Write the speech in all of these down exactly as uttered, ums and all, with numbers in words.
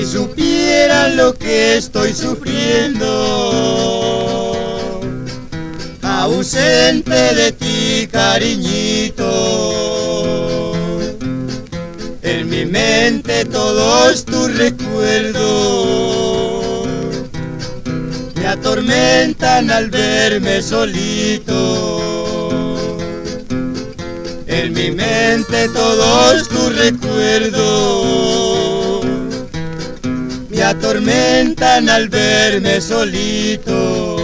supieran lo que estoy sufriendo, ausente de ti, cariñito. En mi mente todos tus recuerdos me atormentan al verme solito. En mi mente todos tus recuerdos me atormentan al verme solito.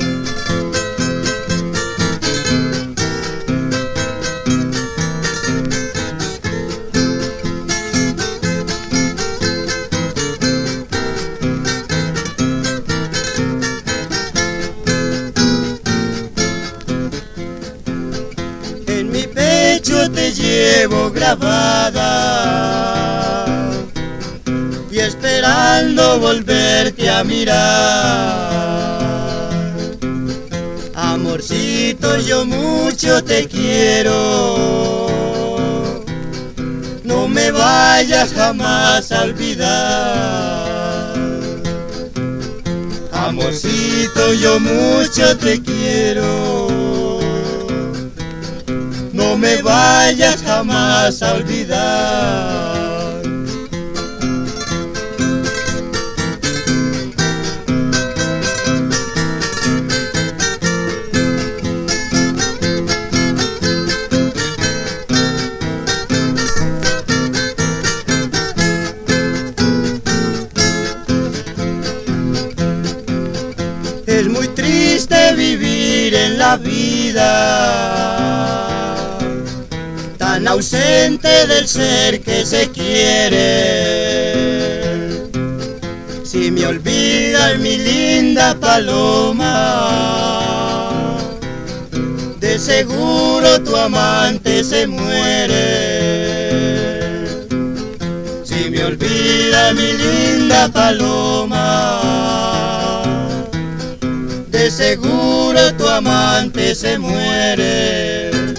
En mi pecho te llevo grabada y esperando volverte a mirar. Amorcito, yo mucho te quiero, no me vayas jamás a olvidar. Amorcito, yo mucho te quiero, no me vayas jamás a olvidar. Es muy triste vivir en la vida, tan ausente del ser que se quiere. Si me olvidas, mi linda paloma, de seguro tu amante se muere. Si me olvidas, mi linda paloma, de seguro tu amante se muere.